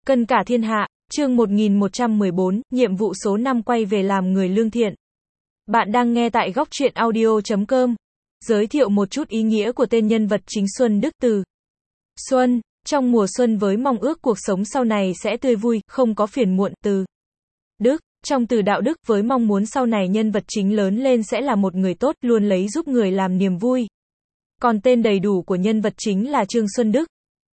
Cân cả thiên hạ, chương 1114, nhiệm vụ số 5 quay về làm người lương thiện. Bạn đang nghe tại góc truyện audio.com. Giới thiệu một chút ý nghĩa của tên nhân vật chính Xuân Đức. Từ Xuân, trong mùa xuân với mong ước cuộc sống sau này sẽ tươi vui, không có phiền muộn. Từ Đức, trong từ đạo đức với mong muốn sau này nhân vật chính lớn lên sẽ là một người tốt, luôn lấy giúp người làm niềm vui. Còn tên đầy đủ của nhân vật chính là Trương Xuân Đức.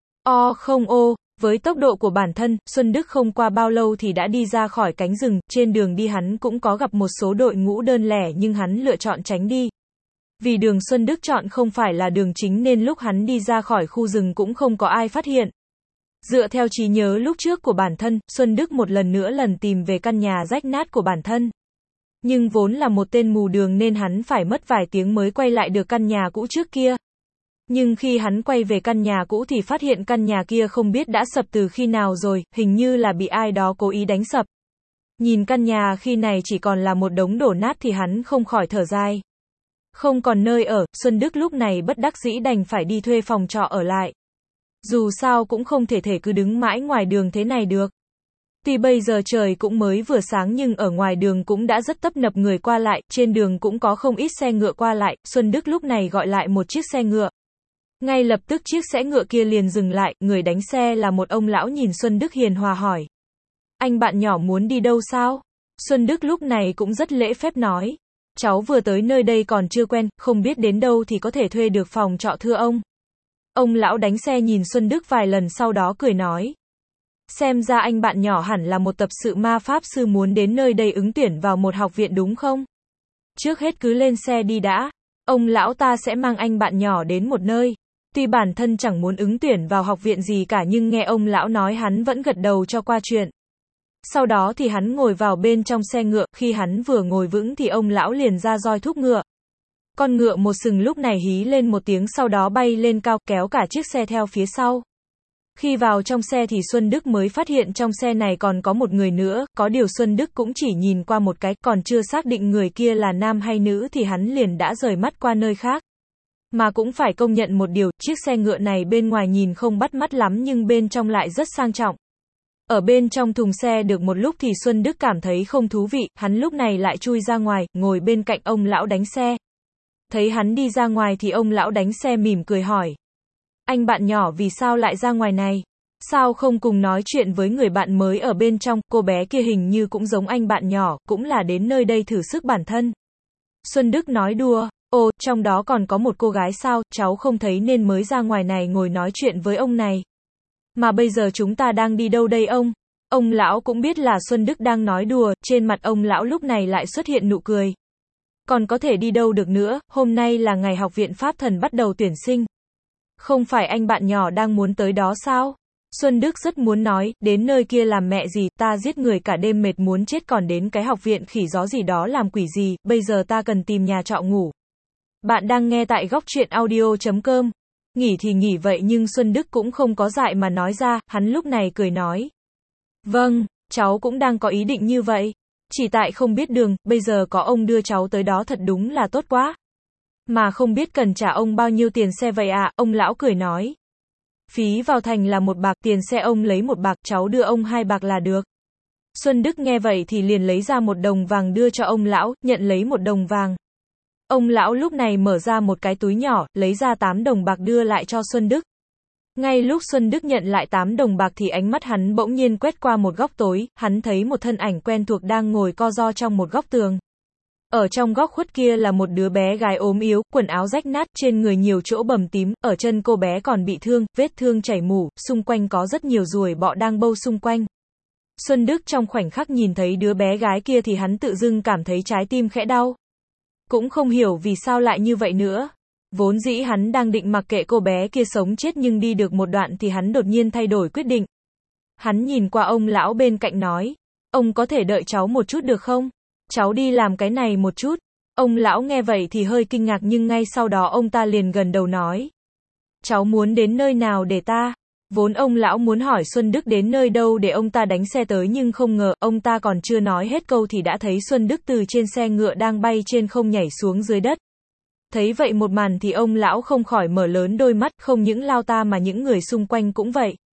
Với tốc độ của bản thân, Xuân Đức không qua bao lâu thì đã đi ra khỏi cánh rừng, trên đường đi hắn cũng có gặp một số đội ngũ đơn lẻ nhưng hắn lựa chọn tránh đi. Vì đường Xuân Đức chọn không phải là đường chính nên lúc hắn đi ra khỏi khu rừng cũng không có ai phát hiện. Dựa theo trí nhớ lúc trước của bản thân, Xuân Đức một lần nữa tìm về căn nhà rách nát của bản thân. Nhưng vốn là một tên mù đường nên hắn phải mất vài tiếng mới quay lại được căn nhà cũ trước kia. Nhưng khi hắn quay về căn nhà cũ thì phát hiện căn nhà kia không biết đã sập từ khi nào rồi, hình như là bị ai đó cố ý đánh sập. Nhìn căn nhà khi này chỉ còn là một đống đổ nát thì hắn không khỏi thở dài. Không còn nơi ở, Xuân Đức lúc này bất đắc dĩ đành phải đi thuê phòng trọ ở lại. Dù sao cũng không thể cứ đứng mãi ngoài đường thế này được. Tuy bây giờ trời cũng mới vừa sáng nhưng ở ngoài đường cũng đã rất tấp nập người qua lại, trên đường cũng có không ít xe ngựa qua lại, Xuân Đức lúc này gọi lại một chiếc xe ngựa. Ngay lập tức chiếc xe ngựa kia liền dừng lại, người đánh xe là một ông lão nhìn Xuân Đức hiền hòa hỏi. Anh bạn nhỏ muốn đi đâu sao? Xuân Đức lúc này cũng rất lễ phép nói. Cháu vừa tới nơi đây còn chưa quen, không biết đến đâu thì có thể thuê được phòng trọ thưa ông. Ông lão đánh xe nhìn Xuân Đức vài lần sau đó cười nói. Xem ra anh bạn nhỏ hẳn là một tập sự ma pháp sư muốn đến nơi đây ứng tuyển vào một học viện đúng không? Trước hết cứ lên xe đi đã. Ông lão ta sẽ mang anh bạn nhỏ đến một nơi. Tuy bản thân chẳng muốn ứng tuyển vào học viện gì cả nhưng nghe ông lão nói hắn vẫn gật đầu cho qua chuyện. Sau đó thì hắn ngồi vào bên trong xe ngựa, khi hắn vừa ngồi vững thì ông lão liền ra roi thúc ngựa. Con ngựa một sừng lúc này hí lên một tiếng sau đó bay lên cao, kéo cả chiếc xe theo phía sau. Khi vào trong xe thì Xuân Đức mới phát hiện trong xe này còn có một người nữa, có điều Xuân Đức cũng chỉ nhìn qua một cái, còn chưa xác định người kia là nam hay nữ thì hắn liền đã rời mắt qua nơi khác. Mà cũng phải công nhận một điều, chiếc xe ngựa này bên ngoài nhìn không bắt mắt lắm nhưng bên trong lại rất sang trọng. Ở bên trong thùng xe được một lúc thì Xuân Đức cảm thấy không thú vị, hắn lúc này lại chui ra ngoài, ngồi bên cạnh ông lão đánh xe. Thấy hắn đi ra ngoài thì ông lão đánh xe mỉm cười hỏi. Anh bạn nhỏ vì sao lại ra ngoài này? Sao không cùng nói chuyện với người bạn mới ở bên trong, cô bé kia hình như cũng giống anh bạn nhỏ, cũng là đến nơi đây thử sức bản thân. Xuân Đức nói đùa. Trong đó còn có một cô gái sao, cháu không thấy nên mới ra ngoài này ngồi nói chuyện với ông này. Mà bây giờ chúng ta đang đi đâu đây ông? Ông lão cũng biết là Xuân Đức đang nói đùa, trên mặt ông lão lúc này lại xuất hiện nụ cười. Còn có thể đi đâu được nữa, hôm nay là ngày học viện Pháp Thần bắt đầu tuyển sinh. Không phải anh bạn nhỏ đang muốn tới đó sao? Xuân Đức rất muốn nói, đến nơi kia làm mẹ gì, ta giết người cả đêm mệt muốn chết còn đến cái học viện khỉ gió gì đó làm quỷ gì, bây giờ ta cần tìm nhà trọ ngủ. Bạn đang nghe tại góc truyện audio.com. Nghỉ thì nghỉ vậy nhưng Xuân Đức cũng không có dại mà nói ra, hắn lúc này cười nói. Vâng, cháu cũng đang có ý định như vậy. Chỉ tại không biết đường, bây giờ có ông đưa cháu tới đó thật đúng là tốt quá. Mà không biết cần trả ông bao nhiêu tiền xe vậy ạ, ông lão cười nói. Phí vào thành là 1 bạc, tiền xe ông lấy 1 bạc, cháu đưa ông 2 bạc là được. Xuân Đức nghe vậy thì liền lấy ra 1 đồng vàng đưa cho ông lão, nhận lấy 1 đồng vàng. Ông lão lúc này mở ra một cái túi nhỏ, lấy ra 8 đồng bạc đưa lại cho Xuân Đức. Ngay lúc Xuân Đức nhận lại 8 đồng bạc thì ánh mắt hắn bỗng nhiên quét qua một góc tối, hắn thấy một thân ảnh quen thuộc đang ngồi co ro trong một góc tường. Ở trong góc khuất kia là một đứa bé gái ốm yếu, quần áo rách nát, trên người nhiều chỗ bầm tím, ở chân cô bé còn bị thương, vết thương chảy mủ, xung quanh có rất nhiều ruồi bọ đang bâu xung quanh. Xuân Đức trong khoảnh khắc nhìn thấy đứa bé gái kia thì hắn tự dưng cảm thấy trái tim khẽ đau. Cũng không hiểu vì sao lại như vậy nữa. Vốn dĩ hắn đang định mặc kệ cô bé kia sống chết nhưng đi được một đoạn thì hắn đột nhiên thay đổi quyết định. Hắn nhìn qua ông lão bên cạnh nói. Ông có thể đợi cháu một chút được không? Cháu đi làm cái này một chút. Ông lão nghe vậy thì hơi kinh ngạc nhưng ngay sau đó ông ta liền gần đầu nói. Cháu muốn đến nơi nào để ta? Vốn ông lão muốn hỏi Xuân Đức đến nơi đâu để ông ta đánh xe tới nhưng không ngờ, ông ta còn chưa nói hết câu thì đã thấy Xuân Đức từ trên xe ngựa đang bay trên không nhảy xuống dưới đất. Thấy vậy một màn thì ông lão không khỏi mở lớn đôi mắt, không những lao ta mà những người xung quanh cũng vậy.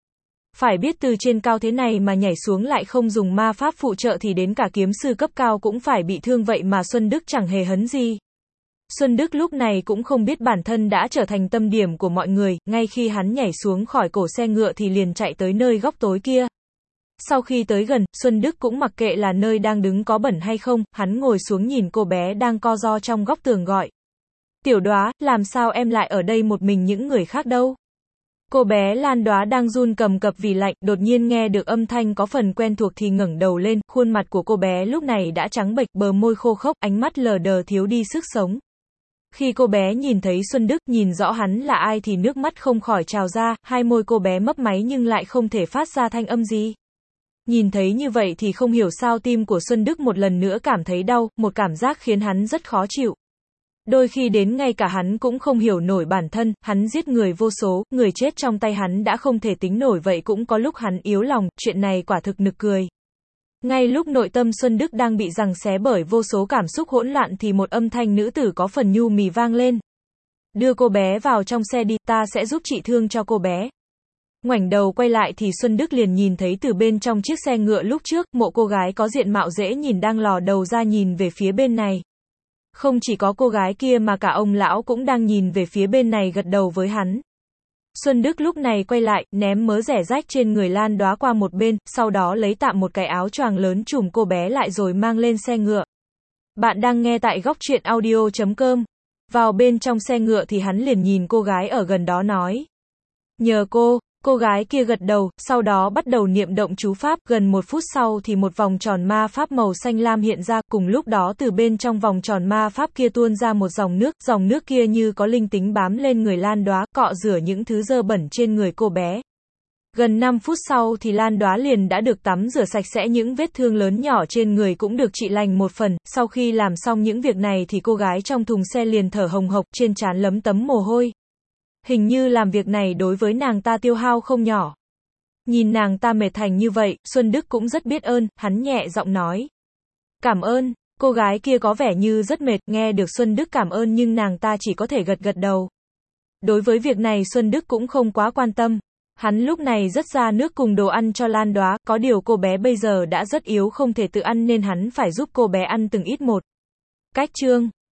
Phải biết từ trên cao thế này mà nhảy xuống lại không dùng ma pháp phụ trợ thì đến cả kiếm sư cấp cao cũng phải bị thương, vậy mà Xuân Đức chẳng hề hấn gì. Xuân Đức lúc này cũng không biết bản thân đã trở thành tâm điểm của mọi người, ngay khi hắn nhảy xuống khỏi cổ xe ngựa thì liền chạy tới nơi góc tối kia. Sau khi tới gần, Xuân Đức cũng mặc kệ là nơi đang đứng có bẩn hay không, hắn ngồi xuống nhìn cô bé đang co ro trong góc tường gọi. Tiểu Đóa, làm sao em lại ở đây một mình, những người khác đâu? Cô bé Lan Đóa đang run cầm cập vì lạnh, đột nhiên nghe được âm thanh có phần quen thuộc thì ngẩng đầu lên, khuôn mặt của cô bé lúc này đã trắng bệch, bờ môi khô khốc, ánh mắt lờ đờ thiếu đi sức sống. Khi cô bé nhìn thấy Xuân Đức, nhìn rõ hắn là ai thì nước mắt không khỏi trào ra, hai môi cô bé mấp máy nhưng lại không thể phát ra thanh âm gì. Nhìn thấy như vậy thì không hiểu sao tim của Xuân Đức một lần nữa cảm thấy đau, một cảm giác khiến hắn rất khó chịu. Đôi khi đến ngay cả hắn cũng không hiểu nổi bản thân, hắn giết người vô số, người chết trong tay hắn đã không thể tính nổi, vậy cũng có lúc hắn yếu lòng, chuyện này quả thực nực cười. Ngay lúc nội tâm Xuân Đức đang bị giằng xé bởi vô số cảm xúc hỗn loạn thì một âm thanh nữ tử có phần nhu mì vang lên. Đưa cô bé vào trong xe đi, ta sẽ giúp trị thương cho cô bé. Ngoảnh đầu quay lại thì Xuân Đức liền nhìn thấy từ bên trong chiếc xe ngựa lúc trước, một cô gái có diện mạo dễ nhìn đang lò đầu ra nhìn về phía bên này. Không chỉ có cô gái kia mà cả ông lão cũng đang nhìn về phía bên này, gật đầu với hắn. Xuân Đức lúc này quay lại, ném mớ rẻ rách trên người Lan Đóa qua một bên, sau đó lấy tạm một cái áo choàng lớn trùm cô bé lại rồi mang lên xe ngựa. Bạn đang nghe tại góc truyện audio.com. Vào bên trong xe ngựa thì hắn liền nhìn cô gái ở gần đó nói. Nhờ cô gái kia gật đầu, sau đó bắt đầu niệm động chú pháp, gần 1 phút sau thì một vòng tròn ma pháp màu xanh lam hiện ra, cùng lúc đó từ bên trong vòng tròn ma pháp kia tuôn ra một dòng nước kia như có linh tính bám lên người Lan Đóa, cọ rửa những thứ dơ bẩn trên người cô bé. Gần 5 phút sau thì Lan Đóa liền đã được tắm rửa sạch sẽ, những vết thương lớn nhỏ trên người cũng được trị lành một phần, sau khi làm xong những việc này thì cô gái trong thùng xe liền thở hồng hộc, trên trán lấm tấm mồ hôi. Hình như làm việc này đối với nàng ta tiêu hao không nhỏ. Nhìn nàng ta mệt thành như vậy, Xuân Đức cũng rất biết ơn, hắn nhẹ giọng nói. Cảm ơn, cô gái kia có vẻ như rất mệt, nghe được Xuân Đức cảm ơn nhưng nàng ta chỉ có thể gật gật đầu. Đối với việc này Xuân Đức cũng không quá quan tâm. Hắn lúc này dắt ra nước cùng đồ ăn cho Lan Đóa, có điều cô bé bây giờ đã rất yếu không thể tự ăn nên hắn phải giúp cô bé ăn từng ít một. Cách chương